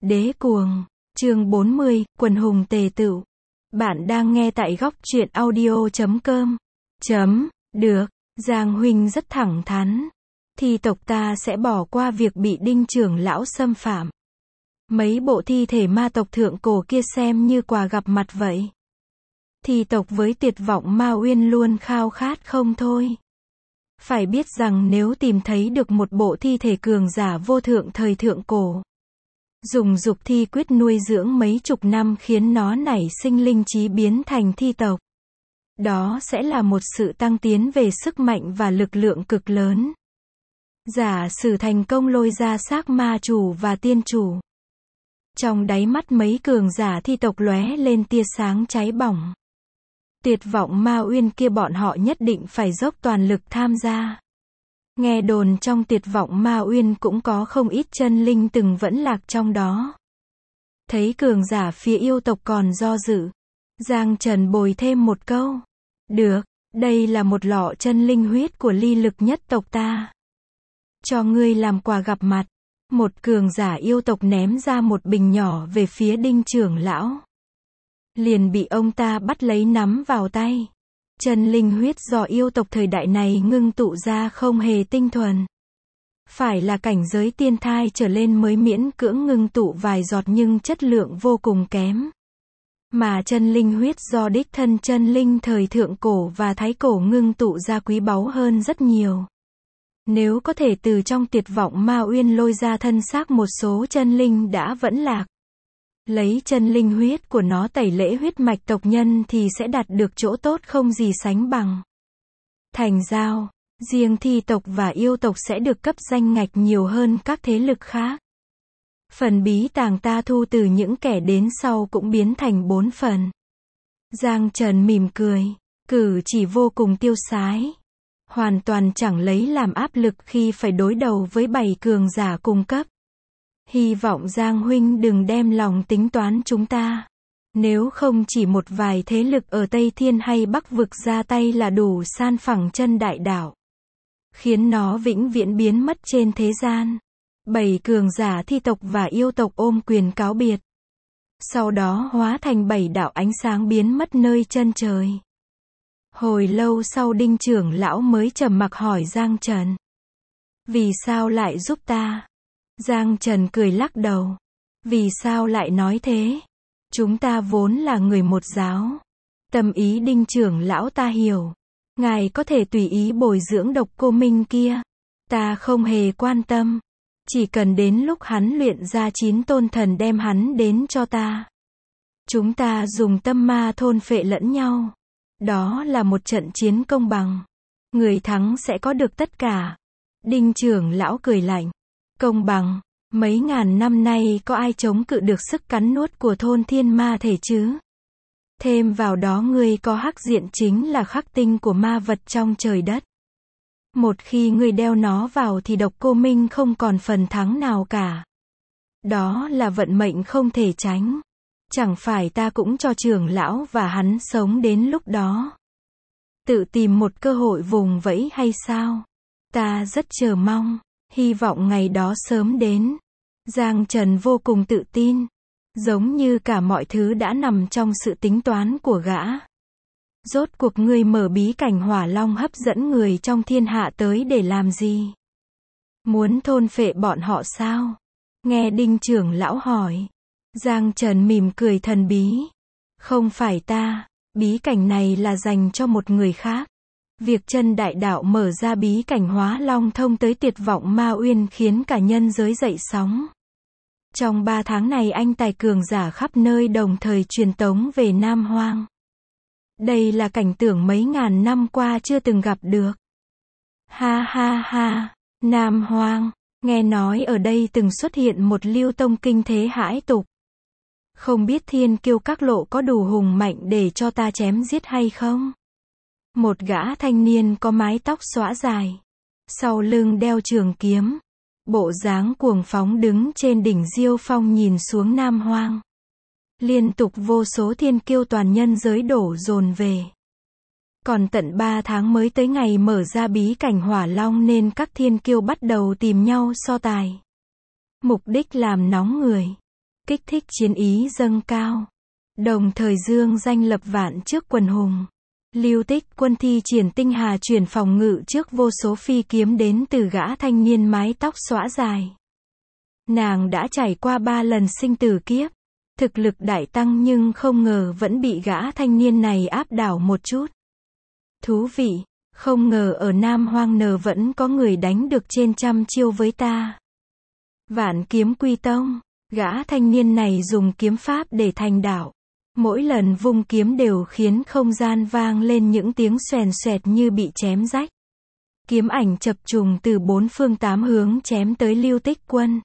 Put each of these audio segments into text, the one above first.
Đế cuồng, chương 40, quần hùng tề tựu. Bạn đang nghe tại góc truyện audio.com. Được, Giang huynh rất thẳng thắn. Thi tộc ta sẽ bỏ qua việc bị Đinh trưởng lão xâm phạm. Mấy bộ thi thể ma tộc thượng cổ kia xem như quà gặp mặt vậy. Thi tộc với Tuyệt Vọng Ma Uyên luôn khao khát không thôi. Phải biết rằng nếu tìm thấy được một bộ thi thể cường giả vô thượng thời thượng cổ, dùng dục thi quyết nuôi dưỡng mấy chục năm khiến nó nảy sinh linh trí biến thành thi tộc, đó sẽ là một sự tăng tiến về sức mạnh và lực lượng cực lớn. Giả sử thành công lôi ra xác ma chủ và tiên chủ, trong đáy mắt mấy cường giả thi tộc lóe lên tia sáng cháy bỏng. Tuyệt Vọng Ma Uyên kia bọn họ nhất định phải dốc toàn lực tham gia. Nghe đồn trong Tuyệt Vọng Ma Uyên cũng có không ít chân linh từng vẫn lạc trong đó. Thấy cường giả phía yêu tộc còn do dự, Giang Trần bồi thêm một câu. Được, đây là một lọ chân linh huyết của Ly Lực nhất tộc ta. Cho ngươi làm quà gặp mặt. Một cường giả yêu tộc ném ra một bình nhỏ về phía Đinh trưởng lão. Liền bị ông ta bắt lấy nắm vào tay. Chân linh huyết do yêu tộc thời đại này ngưng tụ ra không hề tinh thuần. Phải là cảnh giới tiên thai trở lên mới miễn cưỡng ngưng tụ vài giọt nhưng chất lượng vô cùng kém. Mà chân linh huyết do đích thân chân linh thời thượng cổ và thái cổ ngưng tụ ra quý báu hơn rất nhiều. Nếu có thể từ trong Tuyệt Vọng Ma Uyên lôi ra thân xác một số chân linh đã vẫn lạc, lấy chân linh huyết của nó tẩy lễ huyết mạch tộc nhân thì sẽ đạt được chỗ tốt không gì sánh bằng. Thành giao, riêng thi tộc và yêu tộc sẽ được cấp danh ngạch nhiều hơn các thế lực khác. Phần bí tàng ta thu từ những kẻ đến sau cũng biến thành 4 phần. Giang Trần mỉm cười, cử chỉ vô cùng tiêu sái. Hoàn toàn chẳng lấy làm áp lực khi phải đối đầu với 7 cường giả cùng cấp. Hy vọng Giang huynh đừng đem lòng tính toán chúng ta. Nếu không chỉ một vài thế lực ở Tây Thiên hay Bắc Vực ra tay là đủ san phẳng chân đại đạo, khiến nó vĩnh viễn biến mất trên thế gian. 7 cường giả thi tộc và yêu tộc ôm quyền cáo biệt. Sau đó hóa thành 7 đạo ánh sáng biến mất nơi chân trời. Hồi lâu sau Đinh trưởng lão mới trầm mặc hỏi Giang Trần. Vì sao lại giúp ta? Giang Trần cười lắc đầu. Vì sao lại nói thế? Chúng ta vốn là người một giáo. Tâm ý Đinh trưởng lão ta hiểu. Ngài có thể tùy ý bồi dưỡng Độc Cô Minh kia. Ta không hề quan tâm. Chỉ cần đến lúc hắn luyện ra 9 tôn thần đem hắn đến cho ta. Chúng ta dùng tâm ma thôn phệ lẫn nhau. Đó là một trận chiến công bằng. Người thắng sẽ có được tất cả. Đinh trưởng lão cười lạnh. Công bằng, mấy ngàn năm nay có ai chống cự được sức cắn nuốt của thôn thiên ma thể chứ? Thêm vào đó ngươi có hắc diện chính là khắc tinh của ma vật trong trời đất. Một khi ngươi đeo nó vào thì Độc Cô Minh không còn phần thắng nào cả. Đó là vận mệnh không thể tránh. Chẳng phải ta cũng cho trưởng lão và hắn sống đến lúc đó. Tự tìm một cơ hội vùng vẫy hay sao? Ta rất chờ mong. Hy vọng ngày đó sớm đến. Giang Trần vô cùng tự tin. Giống như cả mọi thứ đã nằm trong sự tính toán của gã. Rốt cuộc ngươi mở bí cảnh Hỏa Long hấp dẫn người trong thiên hạ tới để làm gì? Muốn thôn phệ bọn họ sao? Nghe Đinh trưởng lão hỏi. Giang Trần mỉm cười thần bí. Không phải ta, bí cảnh này là dành cho một người khác. Việc chân đại đạo mở ra bí cảnh Hóa Long thông tới Tuyệt Vọng Ma Uyên khiến cả nhân giới dậy sóng. Trong 3 tháng này anh tài cường giả khắp nơi đồng thời truyền tống về Nam Hoang. Đây là cảnh tượng mấy ngàn năm qua chưa từng gặp được. Ha ha ha, Nam Hoang, nghe nói ở đây từng xuất hiện một Lưu Tông kinh thế hãi tục. Không biết thiên kiêu các lộ có đủ hùng mạnh để cho ta chém giết hay không? Một gã thanh niên có mái tóc xõa dài, sau lưng đeo trường kiếm, bộ dáng cuồng phóng đứng trên đỉnh Diêu Phong nhìn xuống Nam Hoang. Liên tục vô số thiên kiêu toàn nhân giới đổ dồn về. Còn tận 3 tháng mới tới ngày mở ra bí cảnh Hỏa Long nên các thiên kiêu bắt đầu tìm nhau so tài. Mục đích làm nóng người. kích thích chiến ý dâng cao. Đồng thời dương danh lập vạn trước quần hùng. Lưu Tích Quân thi triển tinh hà chuyển phòng ngự trước vô số phi kiếm đến từ gã thanh niên mái tóc xõa dài. Nàng đã trải qua 3 lần sinh tử kiếp. Thực lực đại tăng nhưng không ngờ vẫn bị gã thanh niên này áp đảo một chút. Thú vị, không ngờ ở Nam Hoang Nờ vẫn có người đánh được trên 100 chiêu với ta. Vạn Kiếm Quy Tông, gã thanh niên này dùng kiếm pháp để thành đạo. Mỗi lần vung kiếm đều khiến không gian vang lên những tiếng xoèn xoẹt như bị chém rách. Kiếm ảnh chập trùng từ 4 phương 8 hướng chém tới Lưu Tích Quân.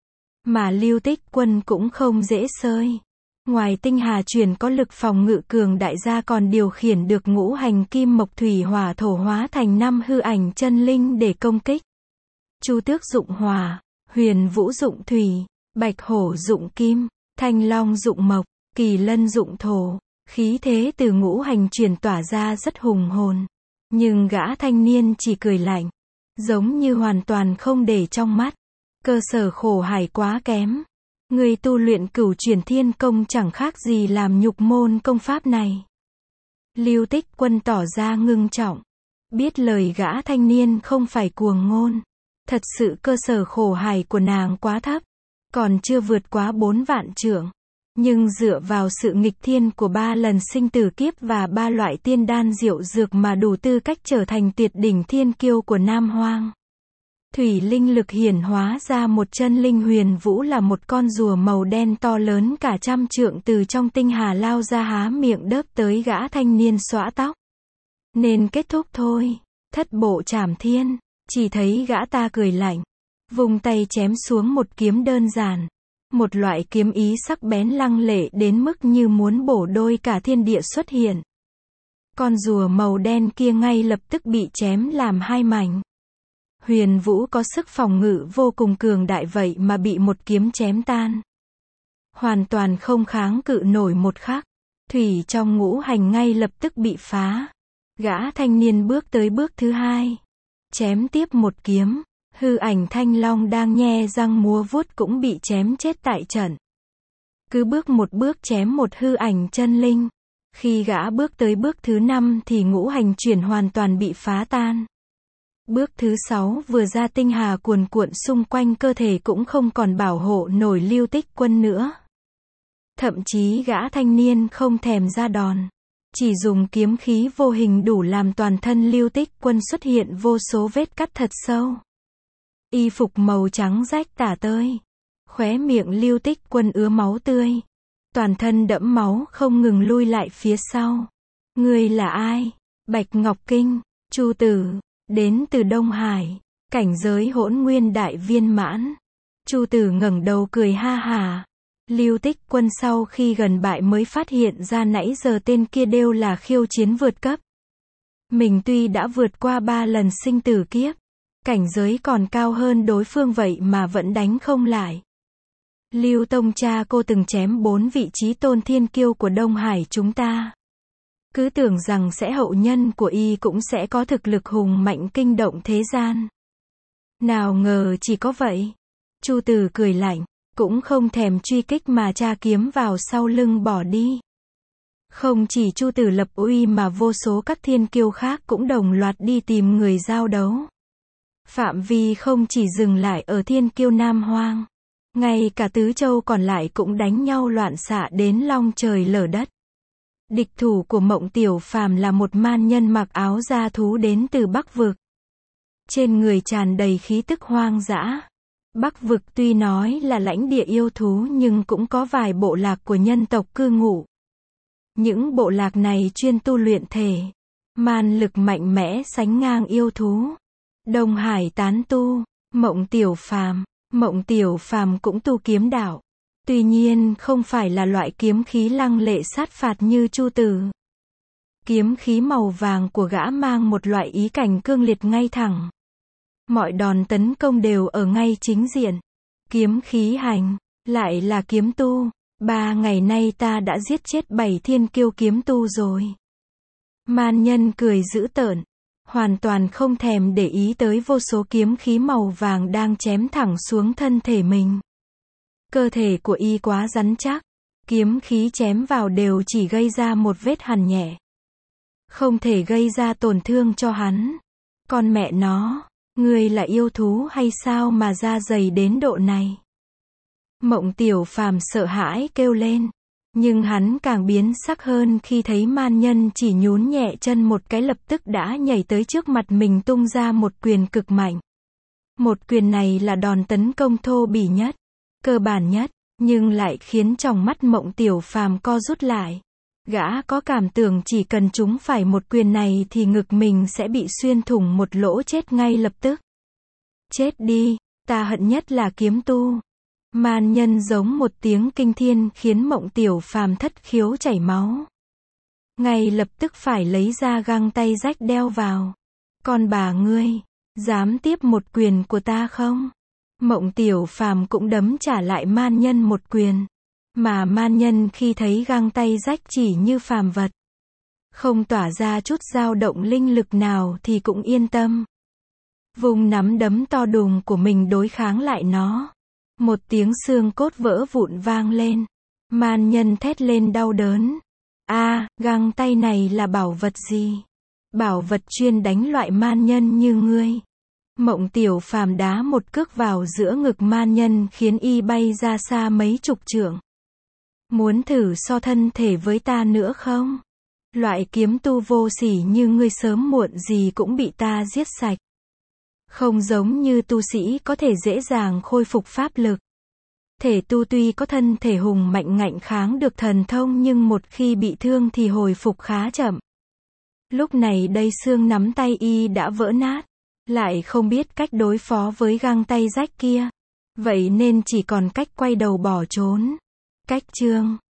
Mà Lưu Tích Quân cũng không dễ sơi. Ngoài tinh hà truyền có lực phòng ngự cường đại ra còn điều khiển được ngũ hành kim mộc thủy hỏa thổ hóa thành 5 hư ảnh chân linh để công kích. Chu Tước dụng hỏa, Huyền Vũ dụng thủy, Bạch Hổ dụng kim, Thanh Long dụng mộc, Kỳ Lân dụng thổ. Khí thế từ ngũ hành truyền tỏa ra rất hùng hồn. Nhưng gã thanh niên chỉ cười lạnh. Giống như hoàn toàn không để trong mắt. Cơ sở khổ hải quá kém. Người tu luyện Cửu Chuyển Thiên Công chẳng khác gì làm nhục môn công pháp này. Lưu Tích Quân tỏ ra ngưng trọng. Biết lời gã thanh niên không phải cuồng ngôn. Thật sự cơ sở khổ hải của nàng quá thấp. Còn chưa vượt quá 4 vạn trượng. Nhưng dựa vào sự nghịch thiên của 3 lần sinh tử kiếp và 3 loại tiên đan diệu dược mà đủ tư cách trở thành tuyệt đỉnh thiên kiêu của Nam Hoang. Thủy linh lực hiển hóa ra một chân linh huyền vũ là một con rùa màu đen to lớn cả 100 trượng từ trong tinh hà lao ra há miệng đớp tới gã thanh niên xõa tóc. Nên kết thúc thôi. Thất bộ trảm thiên. Chỉ thấy gã ta cười lạnh. Vùng tay chém xuống một kiếm đơn giản. Một loại kiếm ý sắc bén lăng lệ đến mức như muốn bổ đôi cả thiên địa xuất hiện. Con rùa màu đen kia ngay lập tức bị chém làm 2 mảnh. Huyền Vũ có sức phòng ngự vô cùng cường đại vậy mà bị một kiếm chém tan. Hoàn toàn không kháng cự nổi một khắc. Thủy trong ngũ hành ngay lập tức bị phá. Gã thanh niên bước tới bước thứ 2. Chém tiếp một kiếm. Hư ảnh Thanh Long đang nhe răng múa vuốt cũng bị chém chết tại trận. Cứ bước một bước chém một hư ảnh chân linh. Khi gã bước tới bước thứ 5 thì ngũ hành chuyển hoàn toàn bị phá tan. Bước thứ 6 vừa ra tinh hà cuồn cuộn xung quanh cơ thể cũng không còn bảo hộ nổi Lưu Tích Quân nữa. Thậm chí gã thanh niên không thèm ra đòn. Chỉ dùng kiếm khí vô hình đủ làm toàn thân Lưu Tích Quân xuất hiện vô số vết cắt thật sâu. Y phục màu trắng rách tả tơi. Khóe miệng Lưu Tích Quân ứa máu tươi. Toàn thân đẫm máu không ngừng lui lại phía sau. Ngươi là ai? Bạch Ngọc Kinh, Chu Tử, đến từ Đông Hải, cảnh giới hỗn nguyên đại viên mãn. Chu Tử ngẩng đầu cười ha hả. Lưu Tích Quân sau khi gần bại mới phát hiện ra nãy giờ tên kia đều là khiêu chiến vượt cấp. Mình tuy đã vượt qua 3 lần sinh tử kiếp. Cảnh giới còn cao hơn đối phương vậy mà vẫn đánh không lại. Lưu Tông cha cô từng chém 4 vị trí tôn thiên kiêu của Đông Hải chúng ta. Cứ tưởng rằng sẽ hậu nhân của y cũng sẽ có thực lực hùng mạnh kinh động thế gian. Nào ngờ chỉ có vậy. Chu Tử cười lạnh, cũng không thèm truy kích mà tra kiếm vào sau lưng bỏ đi. Không chỉ Chu Tử lập uy mà vô số các thiên kiêu khác cũng đồng loạt đi tìm người giao đấu. Phạm vi không chỉ dừng lại ở thiên kiêu Nam Hoang. Ngay cả tứ châu còn lại cũng đánh nhau loạn xạ đến long trời lở đất. Địch thủ của Mộng Tiểu Phàm là một man nhân mặc áo da thú đến từ Bắc Vực. Trên người tràn đầy khí tức hoang dã. Bắc Vực tuy nói là lãnh địa yêu thú nhưng cũng có vài bộ lạc của nhân tộc cư ngụ. Những bộ lạc này chuyên tu luyện thể. Man lực mạnh mẽ sánh ngang yêu thú. Đông Hải tán tu, Mộng Tiểu Phàm cũng tu kiếm đạo. Tuy nhiên không phải là loại kiếm khí lăng lệ sát phạt như Chu Tử. Kiếm khí màu vàng của gã mang một loại ý cảnh cương liệt ngay thẳng. Mọi đòn tấn công đều ở ngay chính diện. Kiếm khí hành, lại là kiếm tu. 3 ngày nay ta đã giết chết 7 thiên kiêu kiếm tu rồi. Man nhân cười dữ tợn. Hoàn toàn không thèm để ý tới vô số kiếm khí màu vàng đang chém thẳng xuống thân thể mình. Cơ thể của y quá rắn chắc, kiếm khí chém vào đều chỉ gây ra một vết hằn nhẹ. Không thể gây ra tổn thương cho hắn. Con mẹ nó, ngươi là yêu thú hay sao mà da dày đến độ này? Mộng Tiểu Phàm sợ hãi kêu lên. Nhưng hắn càng biến sắc hơn khi thấy man nhân chỉ nhún nhẹ chân một cái lập tức đã nhảy tới trước mặt mình tung ra một quyền cực mạnh. Một quyền này là đòn tấn công thô bỉ nhất, cơ bản nhất, nhưng lại khiến tròng mắt Mộng Tiểu Phàm co rút lại. Gã có cảm tưởng chỉ cần trúng phải một quyền này thì ngực mình sẽ bị xuyên thủng một lỗ chết ngay lập tức. Chết đi, ta hận nhất là kiếm tu. Man nhân giống một tiếng kinh thiên khiến Mộng Tiểu Phàm thất khiếu chảy máu. Ngay lập tức phải lấy ra găng tay rách đeo vào. Con bà ngươi, dám tiếp một quyền của ta không? Mộng Tiểu Phàm cũng đấm trả lại man nhân một quyền. Mà man nhân khi thấy găng tay rách chỉ như phàm vật, không tỏa ra chút dao động linh lực nào thì cũng yên tâm. Vùng nắm đấm to đùng của mình đối kháng lại nó. Một tiếng xương cốt vỡ vụn vang lên. Man nhân thét lên đau đớn. Găng tay này là bảo vật gì? Bảo vật chuyên đánh loại man nhân như ngươi. Mộng Tiểu Phàm đá một cước vào giữa ngực man nhân khiến y bay ra xa mấy chục trượng. Muốn thử so thân thể với ta nữa không? Loại kiếm tu vô sỉ như ngươi sớm muộn gì cũng bị ta giết sạch. Không giống như tu sĩ có thể dễ dàng khôi phục pháp lực. Thể tu tuy có thân thể hùng mạnh ngạnh kháng được thần thông nhưng một khi bị thương thì hồi phục khá chậm. Lúc này đây xương nắm tay y đã vỡ nát, lại không biết cách đối phó với găng tay rách kia. Vậy nên chỉ còn cách quay đầu bỏ trốn. Cách chương